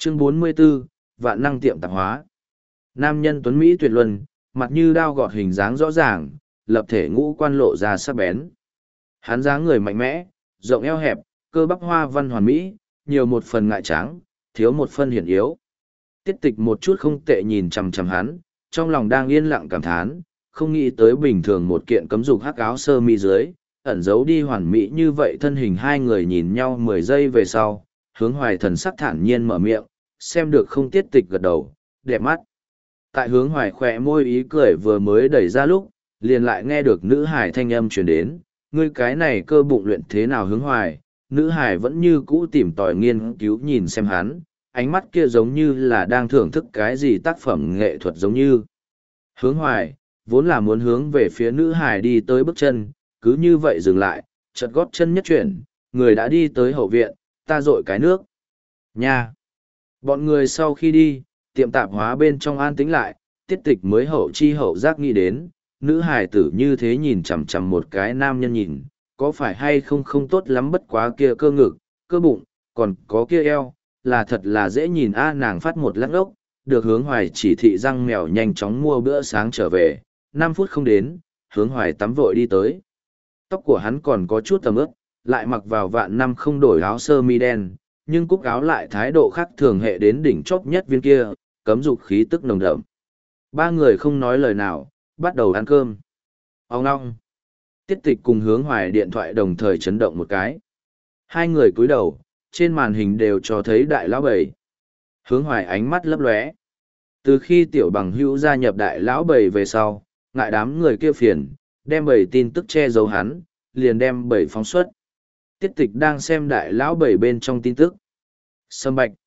Chương 44, Vạn năng tiệm tạp hóa. Nam nhân tuấn Mỹ tuyệt luân, mặt như đao gọt hình dáng rõ ràng, lập thể ngũ quan lộ ra sắc bén. Hắn dáng người mạnh mẽ, rộng eo hẹp, cơ bắp hoa văn hoàn mỹ, nhiều một phần ngại trắng, thiếu một phần hiển yếu. Tiết tịch một chút không tệ nhìn chằm chằm hắn, trong lòng đang yên lặng cảm thán, không nghĩ tới bình thường một kiện cấm dục hắc áo sơ mi dưới, ẩn giấu đi hoàn mỹ như vậy. Thân hình hai người nhìn nhau 10 giây về sau, Hướng Hoài thần sắc thản nhiên mở miệng, xem được không. Tiết tịch gật đầu, đẹp mắt. Tại Hướng Hoài khỏe môi ý cười vừa mới đẩy ra lúc, liền lại nghe được nữ hải thanh âm truyền đến, ngươi cái này cơ bụng luyện thế nào Hướng Hoài. Nữ hải vẫn như cũ tìm tòi nghiên cứu nhìn xem hắn, ánh mắt kia giống như là đang thưởng thức cái gì tác phẩm nghệ thuật giống như. Hướng Hoài, vốn là muốn hướng về phía nữ hải đi tới bước chân, cứ như vậy dừng lại, chợt gót chân nhất chuyển, người đã đi tới hậu viện, ta dội cái nước. Nha! Bọn người sau khi đi, tiệm tạp hóa bên trong an tĩnh lại, Tiết tịch mới hậu chi hậu giác nghĩ đến, nữ hải tử như thế nhìn chằm chằm một cái nam nhân nhìn, có phải hay không không tốt lắm. Bất quá kia cơ ngực, cơ bụng, còn có kia eo, là thật là dễ nhìn a. Nàng phát một lát ốc, được Hướng Hoài chỉ thị răng mèo nhanh chóng mua bữa sáng trở về, 5 phút không đến, Hướng Hoài tắm vội đi tới. Tóc của hắn còn có chút tầm ướp, lại mặc vào vạn năm không đổi áo sơ mi đen, nhưng cúc áo lại thái độ khác thường hệ đến đỉnh chóp nhất viên kia, cấm dục khí tức nồng đậm. Ba người không nói lời nào, bắt đầu ăn cơm. Ông ngong. Tiết tịch cùng Hướng Hoài điện thoại đồng thời chấn động một cái. Hai người cúi đầu, trên màn hình đều cho thấy đại lão bảy. Hướng Hoài ánh mắt lấp lóe. Từ khi tiểu bằng hữu gia nhập đại lão bảy về sau, ngại đám người kia phiền, đem bảy tin tức che giấu hắn, liền đem bảy phóng xuất. Tiết tịch đang xem đại lão bảy bên trong tin tức. Sâm Bạch,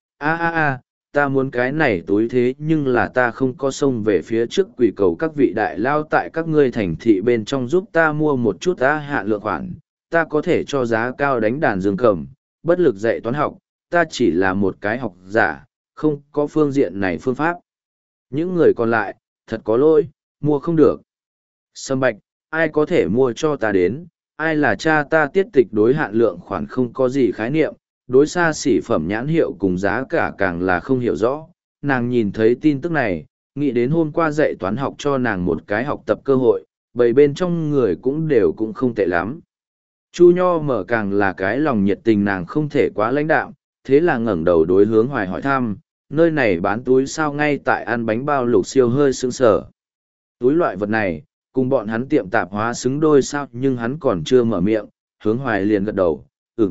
ta muốn cái này túi thế nhưng là ta không có xông về phía trước, quỷ cầu các vị đại lao tại các ngươi thành thị bên trong giúp ta mua một chút hạn lượng khoản, ta có thể cho giá cao đánh đàn dương cầm, bất lực dạy toán học, ta chỉ là một cái học giả, không có phương diện này phương pháp. Những người còn lại, thật có lỗi, mua không được. Sâm Bạch, ai có thể mua cho ta đến, ai là cha ta. Tiết tịch đối hạn lượng khoản không có gì khái niệm, đối xa xỉ phẩm nhãn hiệu cùng giá cả càng là không hiểu rõ. Nàng nhìn thấy tin tức này, nghĩ đến hôm qua dạy toán học cho nàng một cái học tập cơ hội, bầy bên trong người cũng đều cũng không tệ lắm. Chu Nho mở càng là cái lòng nhiệt tình, nàng không thể quá lãnh đạm, thế là ngẩng đầu đối Hướng Hoài hỏi thăm, nơi này bán túi sao? Ngay tại ăn bánh bao Lục Siêu hơi sững sờ. Túi loại vật này, cùng bọn hắn tiệm tạp hóa xứng đôi sao? Nhưng hắn còn chưa mở miệng, Hướng Hoài liền gật đầu,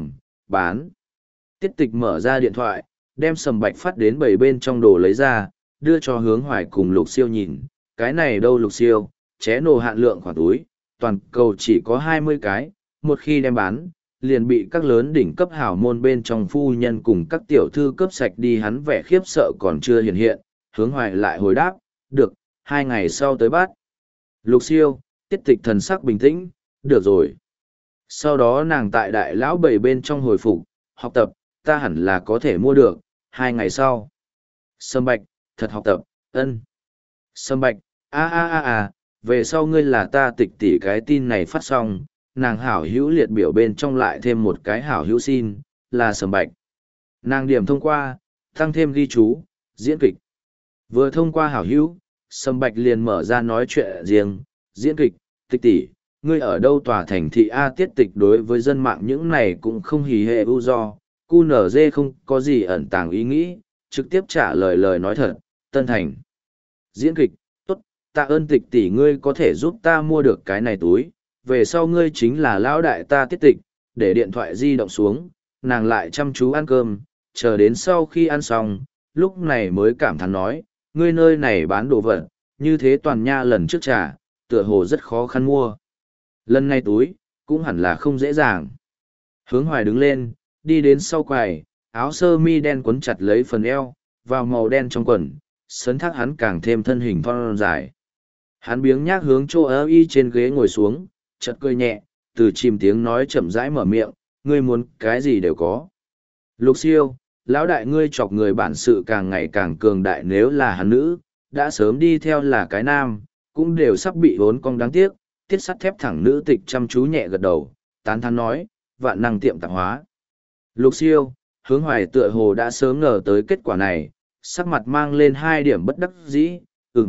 bán. Tiết tịch mở ra điện thoại, đem Sâm Bạch phát đến bầy bên trong đồ lấy ra, đưa cho Hướng Hoài cùng Lục Siêu nhìn. Cái này đâu Lục Siêu, ché nổ hạn lượng khoản túi, toàn cầu chỉ có 20 cái, một khi đem bán, liền bị các lớn đỉnh cấp hảo môn bên trong phu nhân cùng các tiểu thư cướp sạch đi. Hắn vẻ khiếp sợ còn chưa hiện hiện, Hướng Hoài lại hồi đáp, được, 2 ngày sau tới bắt. Lục Siêu, Tiết tịch thần sắc bình tĩnh, được rồi. Sau đó nàng tại đại lão bầy bên trong hồi phục, học tập, ta hẳn là có thể mua được, 2 ngày sau. Sâm Bạch, thật học tập, ân. Sâm Bạch, về sau ngươi là ta tịch tỷ. Cái tin này phát xong, nàng hảo hữu liệt biểu bên trong lại thêm một cái hảo hữu xin, là Sâm Bạch. Nàng điểm thông qua, tăng thêm ghi chú, diễn kịch. Vừa thông qua hảo hữu, Sâm Bạch liền mở ra nói chuyện riêng, diễn kịch, tịch tỷ, ngươi ở đâu tòa thành thị A? Tiết tịch đối với dân mạng những này cũng không hì hệ ưu do, QNZ không có gì ẩn tàng ý nghĩ, trực tiếp trả lời nói thật, Tân Thành. Diễn kịch, tốt, tạ ơn tịch tỷ, ngươi có thể giúp ta mua được cái này túi, về sau ngươi chính là lão đại ta. Tiết tịch, để điện thoại di động xuống, nàng lại chăm chú ăn cơm, chờ đến sau khi ăn xong, lúc này mới cảm thán nói, ngươi nơi này bán đồ vật, như thế toàn nha lần trước trả, tựa hồ rất khó khăn mua. Lần này túi, cũng hẳn là không dễ dàng. Hướng Hoài đứng lên, đi đến sau quầy, áo sơ mi đen quấn chặt lấy phần eo, vào màu đen trong quần, sấn thác hắn càng thêm thân hình thon dài. Hắn biếng nhác hướng chỗ ơ y trên ghế ngồi xuống, chợt cười nhẹ, từ chìm tiếng nói chậm rãi mở miệng, ngươi muốn cái gì đều có. Lục Siêu, lão đại ngươi chọc người bản sự càng ngày càng cường đại, nếu là hắn nữ, đã sớm đi theo là cái nam, cũng đều sắp bị vốn cong đáng tiếc. Tiết sắt thép thẳng nữ tịch chăm chú nhẹ gật đầu, tán thán nói, vạn năng tiệm tạp hóa. Lục Siêu, Hướng Hoài tựa hồ đã sớm ngờ tới kết quả này, sắc mặt mang lên 2 điểm bất đắc dĩ,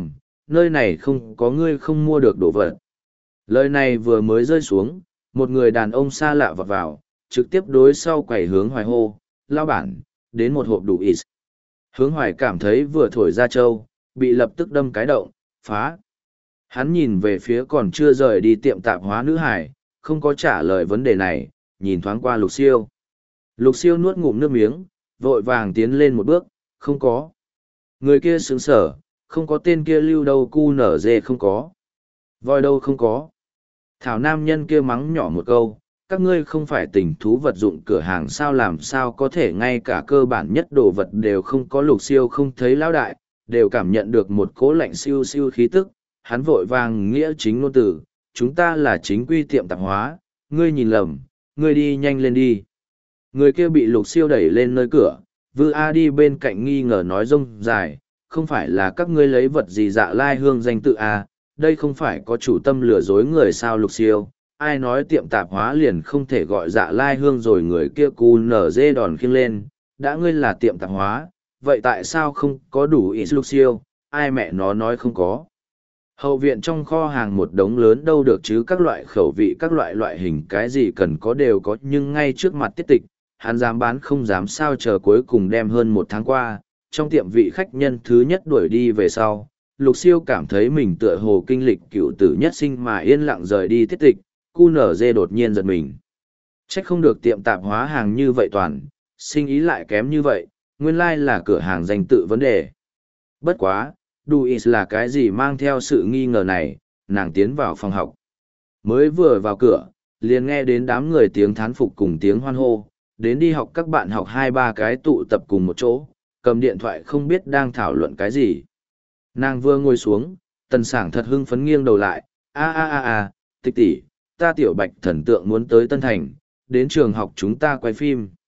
nơi này không có ngươi không mua được đồ vật. Lời này vừa mới rơi xuống, một người đàn ông xa lạ vọt vào, trực tiếp đối sau quầy Hướng Hoài hô, lao bản, đến một hộp đủ ít. Hướng Hoài cảm thấy vừa thổi ra trâu, bị lập tức đâm cái động, phá. Hắn nhìn về phía còn chưa rời đi tiệm tạp hóa nữ hải, không có trả lời vấn đề này, nhìn thoáng qua Lục Siêu. Lục Siêu nuốt ngụm nước miếng, vội vàng tiến lên một bước, không có. Người kia sững sở, không có tên kia lưu đâu cu nở dê không có. Voi đâu không có. Thảo nam nhân kia mắng nhỏ một câu, các ngươi không phải tình thú vật dụng cửa hàng sao làm sao có thể ngay cả cơ bản nhất đồ vật đều không có. Lục Siêu không thấy lão đại, đều cảm nhận được một cỗ lạnh siêu siêu khí tức, hắn vội vàng nghĩa chính ngôn từ, chúng ta là chính quy tiệm tạp hóa, ngươi nhìn lầm, ngươi đi nhanh lên đi. Người kia bị Lục Siêu đẩy lên nơi cửa, Vư A đi bên cạnh nghi ngờ nói rông dài, không phải là các ngươi lấy vật gì Dạ Lai Hương danh tự A, đây không phải có chủ tâm lừa dối người sao. Lục Siêu, ai nói tiệm tạp hóa liền không thể gọi Dạ Lai Hương rồi. Người kia cù nở dê đòn khiêng lên, đã ngươi là tiệm tạp hóa, vậy tại sao không có đủ ít. Lục Siêu, ai mẹ nó nói không có. Hậu viện trong kho hàng một đống lớn đâu được chứ, các loại khẩu vị các loại hình cái gì cần có đều có, nhưng ngay trước mặt tiết tịch, hắn dám bán không dám sao. Chờ cuối cùng đem hơn 1 tháng qua, trong tiệm vị khách nhân thứ nhất đuổi đi về sau, Lục Siêu cảm thấy mình tựa hồ kinh lịch cựu tử nhất sinh mà yên lặng rời đi tiết tịch, cu nở dê đột nhiên giật mình. Trách không được tiệm tạp hóa hàng như vậy toàn, sinh ý lại kém như vậy, nguyên lai là cửa hàng danh tự vấn đề. Bất quá, Duis là cái gì mang theo sự nghi ngờ này, nàng tiến vào phòng học. Mới vừa vào cửa, liền nghe đến đám người tiếng thán phục cùng tiếng hoan hô, đến đi học các bạn học 2-3 cái tụ tập cùng một chỗ, cầm điện thoại không biết đang thảo luận cái gì. Nàng vừa ngồi xuống, Tần Sảng thật hưng phấn nghiêng đầu lại, tịch tỷ, ta tiểu Bạch thần tượng muốn tới Tân Thành, đến trường học chúng ta quay phim.